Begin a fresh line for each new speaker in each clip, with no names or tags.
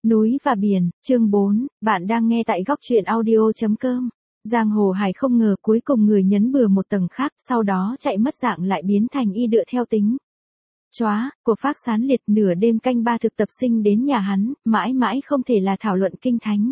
Núi và biển, chương 4, bạn đang nghe tại góc truyện audio.com. Giang Hồ Hải không ngờ cuối cùng người nhấn bừa một tầng khác, sau đó chạy mất dạng lại biến thành y đựa theo tính. Chóa, của Phác Sán Liệt nửa đêm canh ba thực tập sinh đến nhà hắn, mãi mãi không thể là thảo luận kinh thánh.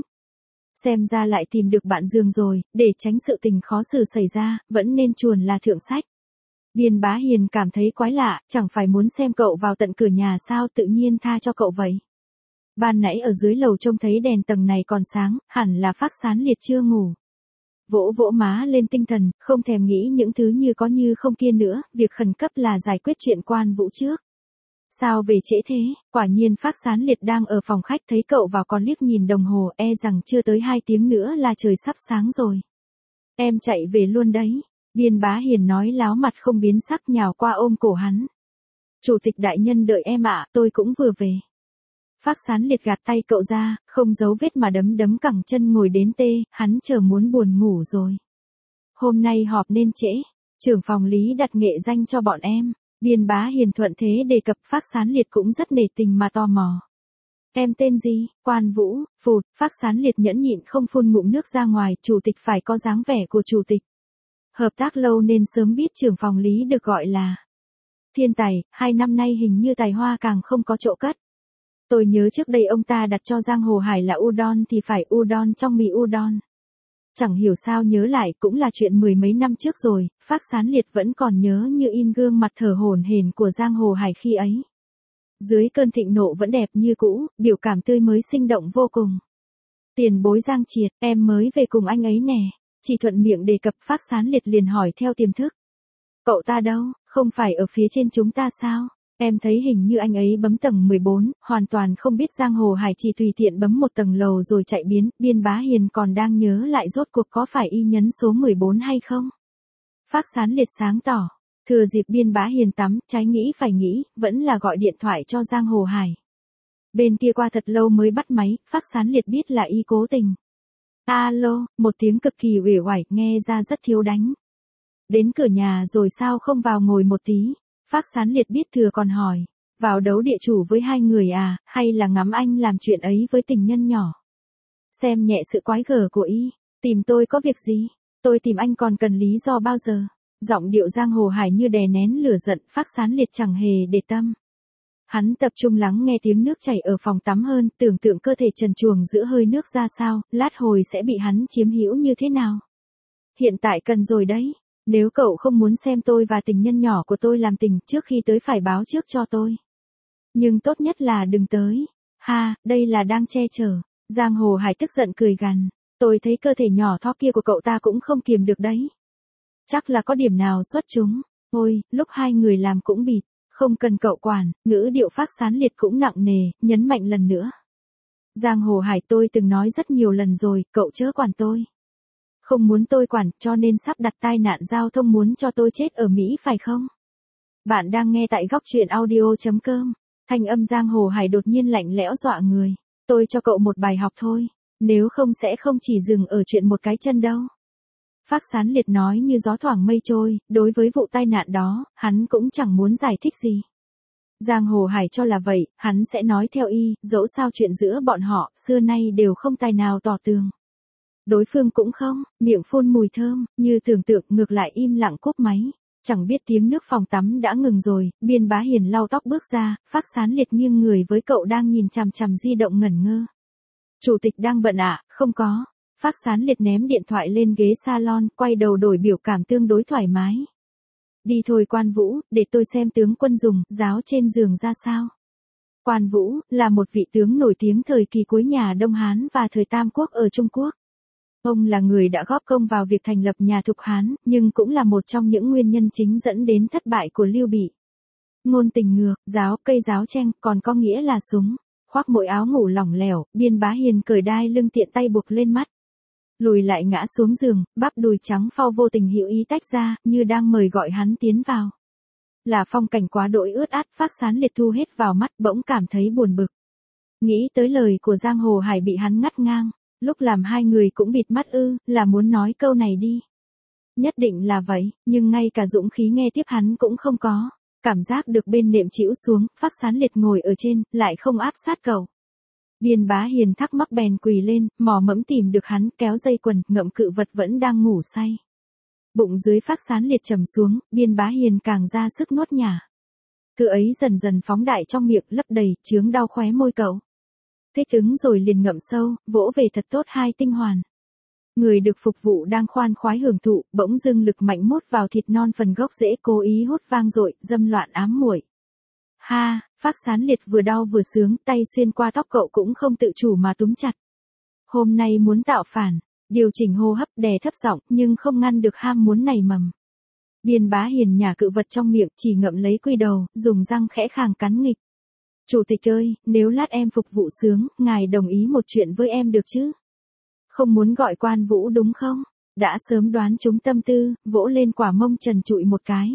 Xem ra lại tìm được bạn giường rồi, để tránh sự tình khó xử xảy ra, vẫn nên chuồn là thượng sách. Biên Bá Hiền cảm thấy quái lạ, chẳng phải muốn xem cậu vào tận cửa nhà sao tự nhiên tha cho cậu vậy. Ban nãy ở dưới lầu trông thấy đèn tầng này còn sáng, hẳn là Phác Sán Liệt chưa ngủ. Vỗ vỗ má lên tinh thần, không thèm nghĩ những thứ như có như không kia nữa, việc khẩn cấp là giải quyết chuyện Quan Vũ trước. Sao về trễ thế, quả nhiên Phác Sán Liệt đang ở phòng khách thấy cậu vào còn liếc nhìn đồng hồ, e rằng chưa tới 2 tiếng nữa là trời sắp sáng rồi. Em chạy về luôn đấy, Biên Bá Hiền nói láo mặt không biến sắc nhào qua ôm cổ hắn. Chủ tịch đại nhân đợi em ạ, tôi cũng vừa về. Phác Sán Liệt gạt tay cậu ra, không giấu vết mà đấm cẳng chân ngồi đến tê, hắn chờ muốn buồn ngủ rồi. Hôm nay họp nên trễ, trưởng phòng Lý đặt nghệ danh cho bọn em. Biên Bá Hiền thuận thế đề cập, Phác Sán Liệt cũng rất nể tình mà tò mò. Em tên gì? Quan Vũ. Phụt, Phác Sán Liệt nhẫn nhịn không phun ngụm nước ra ngoài, chủ tịch phải có dáng vẻ của chủ tịch. Hợp tác lâu nên sớm biết trưởng phòng Lý được gọi là thiên tài, 2 năm nay hình như tài hoa càng không có chỗ cất. Tôi nhớ trước đây ông ta đặt cho Giang Hồ Hải là udon thì phải udon trong mì udon. Chẳng hiểu sao nhớ lại cũng là chuyện 10 mấy năm trước rồi, Phác Sán Liệt vẫn còn nhớ như in gương mặt thở hổn hển của Giang Hồ Hải khi ấy. Dưới cơn thịnh nộ vẫn đẹp như cũ, biểu cảm tươi mới sinh động vô cùng. Tiền bối Giang Triệt, em mới về cùng anh ấy nè. Chỉ thuận miệng đề cập, Phác Sán Liệt liền hỏi theo tiềm thức. Cậu ta đâu, không phải ở phía trên chúng ta sao? Em thấy hình như anh ấy bấm tầng 14, hoàn toàn không biết Giang Hồ Hải chỉ tùy tiện bấm một tầng lầu rồi chạy biến. Biên Bá Hiền còn đang nhớ lại rốt cuộc có phải y nhấn số 14 hay không? Phác Sán Liệt sáng tỏ, thừa dịp Biên Bá Hiền tắm, trái nghĩ phải nghĩ, vẫn là gọi điện thoại cho Giang Hồ Hải. Bên kia qua thật lâu mới bắt máy, Phác Sán Liệt biết là y cố tình. Alo, một tiếng cực kỳ uể oải, nghe ra rất thiếu đánh. Đến cửa nhà rồi sao không vào ngồi một tí? Phác Sán Liệt biết thừa còn hỏi, vào đấu địa chủ với 2 người à, hay là ngắm anh làm chuyện ấy với tình nhân nhỏ? Xem nhẹ sự quái gở của y, tìm tôi có việc gì? Tôi tìm anh còn cần lý do bao giờ? Giọng điệu Giang Hồ Hải như đè nén lửa giận, Phác Sán Liệt chẳng hề để tâm. Hắn tập trung lắng nghe tiếng nước chảy ở phòng tắm hơn, tưởng tượng cơ thể trần truồng giữa hơi nước ra sao, lát hồi sẽ bị hắn chiếm hữu như thế nào. Hiện tại cần rồi đấy. Nếu cậu không muốn xem tôi và tình nhân nhỏ của tôi làm tình, trước khi tới phải báo trước cho tôi. Nhưng tốt nhất là đừng tới. Ha, đây là đang che chở. Giang Hồ Hải tức giận cười gằn. Tôi thấy cơ thể nhỏ thó kia của cậu ta cũng không kiềm được đấy. Chắc là có điểm nào xuất chúng. Ôi, lúc 2 người làm cũng bịt. Không cần cậu quản, ngữ điệu Phác Sán Liệt cũng nặng nề, nhấn mạnh lần nữa. Giang Hồ Hải, tôi từng nói rất nhiều lần rồi, cậu chớ quản tôi. Không muốn tôi quản, cho nên sắp đặt tai nạn giao thông muốn cho tôi chết ở Mỹ phải không? Bạn đang nghe tại góc truyện audio.com. Thanh âm Giang Hồ Hải đột nhiên lạnh lẽo dọa người. Tôi cho cậu một bài học thôi, nếu không sẽ không chỉ dừng ở chuyện một cái chân đâu. Phác Sán Liệt nói như gió thoảng mây trôi, đối với vụ tai nạn đó, hắn cũng chẳng muốn giải thích gì. Giang Hồ Hải cho là vậy, hắn sẽ nói theo y, dẫu sao chuyện giữa bọn họ, xưa nay đều không tài nào tỏ tường. Đối phương cũng không, miệng phun mùi thơm, như tưởng tượng ngược lại im lặng cúp máy. Chẳng biết tiếng nước phòng tắm đã ngừng rồi, Biên Bá Hiền lau tóc bước ra, Phác Sán Liệt nghiêng người với cậu đang nhìn chằm chằm di động ngẩn ngơ. Chủ tịch đang bận ạ, không có. Phác Sán Liệt ném điện thoại lên ghế salon, quay đầu đổi biểu cảm tương đối thoải mái. Đi thôi Quan Vũ, để tôi xem tướng quân dùng, giáo trên giường ra sao. Quan Vũ, là một vị tướng nổi tiếng thời kỳ cuối nhà Đông Hán và thời Tam Quốc ở Trung Quốc. Ông là người đã góp công vào việc thành lập nhà Thục Hán, nhưng cũng là một trong những nguyên nhân chính dẫn đến thất bại của Lưu Bị. Ngôn tình ngược, giáo, cây giáo cheng, còn có nghĩa là súng. Khoác mỗi áo ngủ lỏng lẻo, Biên Bá Hiền cởi đai lưng tiện tay buộc lên mắt. Lùi lại ngã xuống giường, bắp đùi trắng phau vô tình hữu ý tách ra, như đang mời gọi hắn tiến vào. Là phong cảnh quá đỗi ướt át, Phác Sán Liệt thu hết vào mắt, bỗng cảm thấy buồn bực. Nghĩ tới lời của Giang Hồ Hải bị hắn ngắt ngang. Lúc làm 2 người cũng bịt mắt ư, là muốn nói câu này đi. Nhất định là vậy, nhưng ngay cả dũng khí nghe tiếp hắn cũng không có. Cảm giác được bên nệm chĩu xuống, Phác Sán Liệt ngồi ở trên, lại không áp sát cậu. Biên Bá Hiền thắc mắc bèn quỳ lên, mò mẫm tìm được hắn, kéo dây quần, ngậm cự vật vẫn đang ngủ say. Bụng dưới Phác Sán Liệt trầm xuống, Biên Bá Hiền càng ra sức nuốt nhả. Thứ ấy dần dần phóng đại trong miệng, lấp đầy, chướng đau khóe môi cậu. Thích ứng rồi liền ngậm sâu, vỗ về thật tốt hai tinh hoàn. Người được phục vụ đang khoan khoái hưởng thụ, bỗng dưng lực mạnh mút vào thịt non phần gốc rễ, cố ý hút vang dội, dâm loạn ám muội. Ha, Phác Sán Liệt vừa đau vừa sướng, tay xuyên qua tóc cậu cũng không tự chủ mà túm chặt. Hôm nay muốn tạo phản, điều chỉnh hô hấp, đè thấp giọng, nhưng không ngăn được ham muốn nảy mầm. Biên Bá Hiền nhả cự vật trong miệng, chỉ ngậm lấy quy đầu, dùng răng khẽ khàng cắn nghịch. Chủ tịch ơi, nếu lát em phục vụ sướng, ngài đồng ý một chuyện với em được chứ? Không muốn gọi Quan Vũ đúng không? Đã sớm đoán trúng tâm tư, vỗ lên quả mông trần trụi một cái.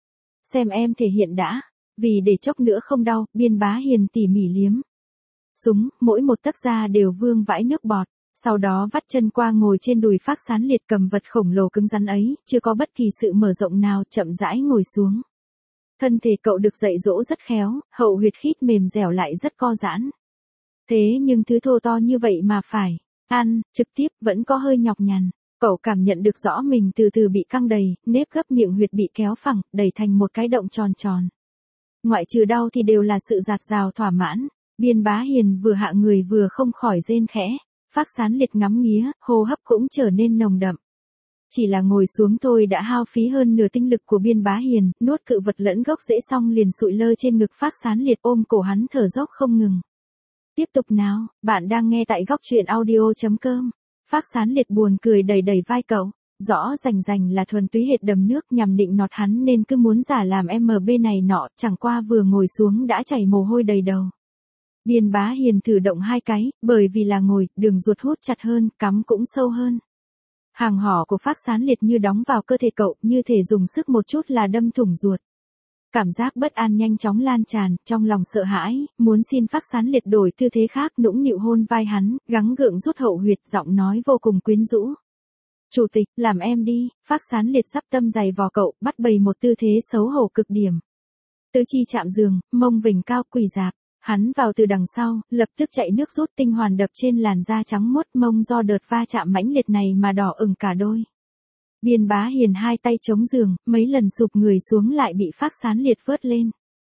Xem em thể hiện đã, vì để chốc nữa không đau, Biên Bá Hiền tỉ mỉ liếm. Súng, mỗi một tấc da đều vương vãi nước bọt, sau đó vắt chân qua ngồi trên đùi Phác Sán Liệt, cầm vật khổng lồ cứng rắn ấy, chưa có bất kỳ sự mở rộng nào, chậm rãi ngồi xuống. Thân thể cậu được dạy dỗ rất khéo, hậu huyệt khít mềm dẻo lại rất co giãn. Thế nhưng thứ thô to như vậy mà phải ăn trực tiếp vẫn có hơi nhọc nhằn. Cậu cảm nhận được rõ mình từ từ bị căng đầy, nếp gấp miệng huyệt bị kéo phẳng, đẩy thành một cái động tròn tròn. Ngoại trừ đau thì đều là sự dạt dào thỏa mãn. Biên Bá Hiền vừa hạ người vừa không khỏi rên khẽ. Phác Sán Liệt ngắm nghía, hô hấp cũng trở nên nồng đậm. Chỉ là ngồi xuống thôi đã hao phí hơn nửa tinh lực của Biên Bá Hiền, nuốt cự vật lẫn gốc rễ xong liền sụi lơ trên ngực Phác Sán Liệt, ôm cổ hắn thở dốc không ngừng. Tiếp tục nào, bạn đang nghe tại góc truyện audio.com. Phác Sán Liệt buồn cười đẩy đẩy vai cậu, rõ rành rành là thuần túy hệt đầm nước, nhằm định nọt hắn nên cứ muốn giả làm MB này nọ, chẳng qua vừa ngồi xuống đã chảy mồ hôi đầy đầu. Biên Bá Hiền thử động hai cái, bởi vì là ngồi, đường ruột hút chặt hơn, cắm cũng sâu hơn. Hàng hỏ của Phác Sán Liệt như đóng vào cơ thể cậu, như thể dùng sức một chút là đâm thủng ruột. Cảm giác bất an nhanh chóng lan tràn, trong lòng sợ hãi, muốn xin Phác Sán Liệt đổi tư thế khác, nũng nịu hôn vai hắn, gắng gượng rút hậu huyệt, giọng nói vô cùng quyến rũ. Chủ tịch, làm em đi. Phác Sán Liệt sắp tâm giày vò cậu, bắt bày một tư thế xấu hổ cực điểm. Tứ chi chạm giường, mông vểnh cao, quỳ dạp. Hắn vào từ đằng sau, lập tức chạy nước rút, tinh hoàn đập trên làn da trắng muốt, mông do đợt va chạm mãnh liệt này mà đỏ ửng cả đôi. Biên Bá Hiền hai tay chống giường, mấy lần sụp người xuống lại bị Phác Sán Liệt vớt lên.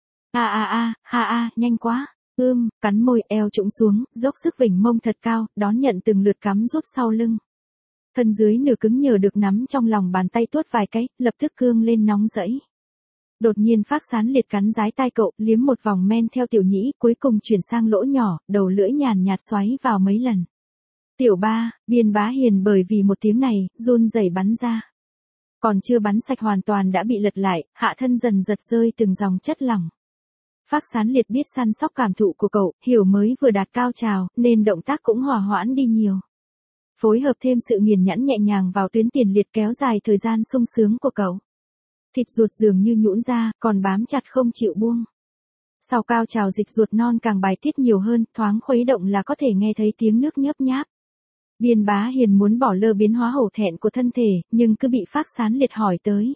Nhanh quá. Cắn môi, eo trũng xuống, dốc sức vểnh mông thật cao, đón nhận từng lượt cắm rút sau lưng. Thân dưới nửa cứng nhờ được nắm trong lòng bàn tay tuốt vài cái, lập tức cương lên nóng rẫy. Đột nhiên Phác Sán Liệt cắn dái tai cậu, liếm một vòng men theo tiểu nhĩ, cuối cùng chuyển sang lỗ nhỏ, đầu lưỡi nhàn nhạt xoáy vào mấy lần. Tiểu ba, Biên Bá Hiền bởi vì một tiếng này, run rẩy bắn ra. Còn chưa bắn sạch hoàn toàn đã bị lật lại, hạ thân dần giật rơi từng dòng chất lỏng. Phác Sán Liệt biết săn sóc cảm thụ của cậu, hiểu mới vừa đạt cao trào, nên động tác cũng hòa hoãn đi nhiều. Phối hợp thêm sự nghiền nhẵn nhẹ nhàng vào tuyến tiền liệt kéo dài thời gian sung sướng của cậu. Thịt ruột dường như nhũn ra, còn bám chặt không chịu buông. Sau cao trào dịch ruột non càng bài tiết nhiều hơn, thoáng khuấy động là có thể nghe thấy tiếng nước nhớp nháp. Biên Bá Hiền muốn bỏ lơ biến hóa hổ thẹn của thân thể, nhưng cứ bị Phác Sán Liệt hỏi tới.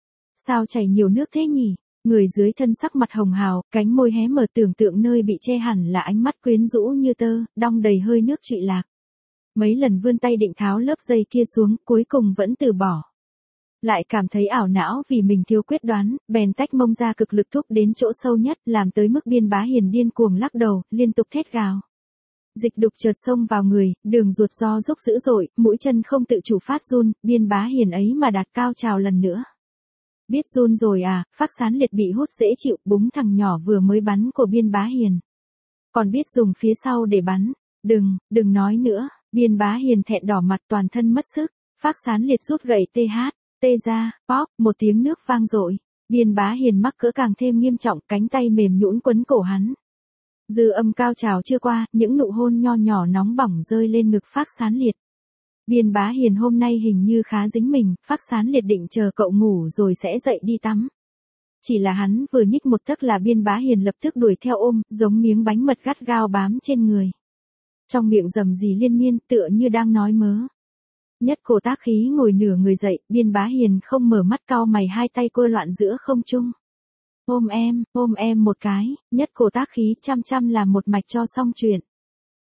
Sao chảy nhiều nước thế nhỉ? Người dưới thân sắc mặt hồng hào, cánh môi hé mở, tưởng tượng nơi bị che hẳn là ánh mắt quyến rũ như tơ, đong đầy hơi nước trụy lạc. Mấy lần vươn tay định tháo lớp dây kia xuống, cuối cùng vẫn từ bỏ. Lại cảm thấy ảo não vì mình thiếu quyết đoán, bèn tách mông ra cực lực thúc đến chỗ sâu nhất, làm tới mức Biên Bá Hiền điên cuồng lắc đầu, liên tục thét gào. Dịch đục chợt xông vào người, đường ruột do rúc dữ dội, mũi chân không tự chủ phát run, Biên Bá Hiền ấy mà đạt cao trào lần nữa. Biết run rồi à? Phác Sán Liệt bị hút dễ chịu, búng thằng nhỏ vừa mới bắn của Biên Bá Hiền. Còn biết dùng phía sau để bắn. Đừng nói nữa. Biên Bá Hiền thẹn đỏ mặt, toàn thân mất sức. Phác Sán Liệt rút gậy tê ra, pop, một tiếng nước vang dội. Biên Bá Hiền mắc cỡ càng thêm nghiêm trọng, cánh tay mềm nhũn quấn cổ hắn. Dư âm cao trào chưa qua, những nụ hôn nho nhỏ nóng bỏng rơi lên ngực Phác Sán Liệt. Biên Bá Hiền hôm nay hình như khá dính mình, Phác Sán Liệt định chờ cậu ngủ rồi sẽ dậy đi tắm. Chỉ là hắn vừa nhích một tấc là Biên Bá Hiền lập tức đuổi theo ôm, giống miếng bánh mật gắt gao bám trên người. Trong miệng rầm rì liên miên, tựa như đang nói mớ. Nhất cổ tác khí ngồi nửa người dậy, Biên Bá Hiền không mở mắt, cau mày, hai tay quơ loạn giữa không trung. Ôm em một cái, nhất cổ tác khí chăm chăm làm một mạch cho xong chuyện.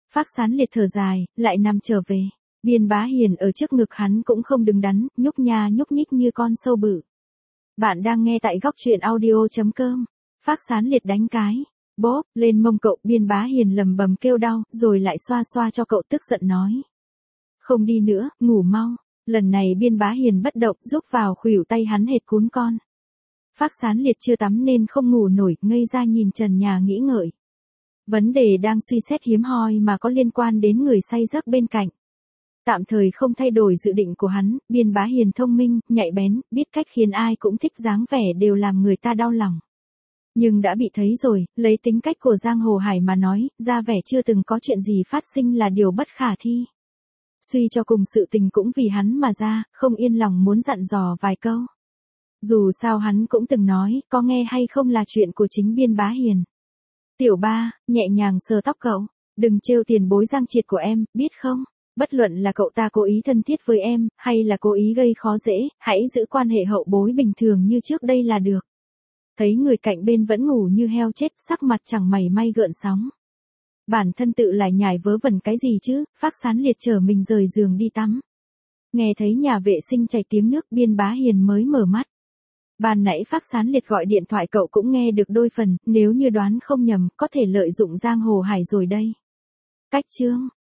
Phác Sán Liệt thở dài, lại nằm trở về. Biên Bá Hiền ở trước ngực hắn cũng không đứng đắn, nhúc nha nhúc nhích như con sâu bự. Bạn đang nghe tại góc truyện audio.com. Phác Sán Liệt đánh cái. Bóp, lên mông cậu. Biên Bá Hiền lầm bầm kêu đau, rồi lại xoa xoa cho cậu tức giận nói. Không đi nữa, ngủ mau. Lần này Biên Bá Hiền bất động, rúc vào khuỷu tay hắn hệt cún con. Phác Sán Liệt chưa tắm nên không ngủ nổi, ngây ra nhìn trần nhà nghĩ ngợi. Vấn đề đang suy xét hiếm hoi mà có liên quan đến người say giấc bên cạnh. Tạm thời không thay đổi dự định của hắn, Biên Bá Hiền thông minh, nhạy bén, biết cách khiến ai cũng thích dáng vẻ đều làm người ta đau lòng. Nhưng đã bị thấy rồi, lấy tính cách của Giang Hồ Hải mà nói, ra vẻ chưa từng có chuyện gì phát sinh là điều bất khả thi. Suy cho cùng sự tình cũng vì hắn mà ra, không yên lòng muốn dặn dò vài câu. Dù sao hắn cũng từng nói, có nghe hay không là chuyện của chính Biên Bá Hiền. Tiểu Ba, nhẹ nhàng sờ tóc cậu, đừng trêu tiền bối Giang Triệt của em, biết không? Bất luận là cậu ta cố ý thân thiết với em, hay là cố ý gây khó dễ, hãy giữ quan hệ hậu bối bình thường như trước đây là được. Thấy người cạnh bên vẫn ngủ như heo chết, sắc mặt chẳng mảy may gợn sóng. Bản thân tự lại nhải vớ vẩn cái gì chứ, Phác Sán Liệt chở mình rời giường đi tắm. Nghe thấy nhà vệ sinh chảy tiếng nước, Biên Bá Hiền mới mở mắt. Ban nãy Phác Sán Liệt gọi điện thoại cậu cũng nghe được đôi phần, nếu như đoán không nhầm, có thể lợi dụng Giang Hồ Hải rồi đây. Cách chương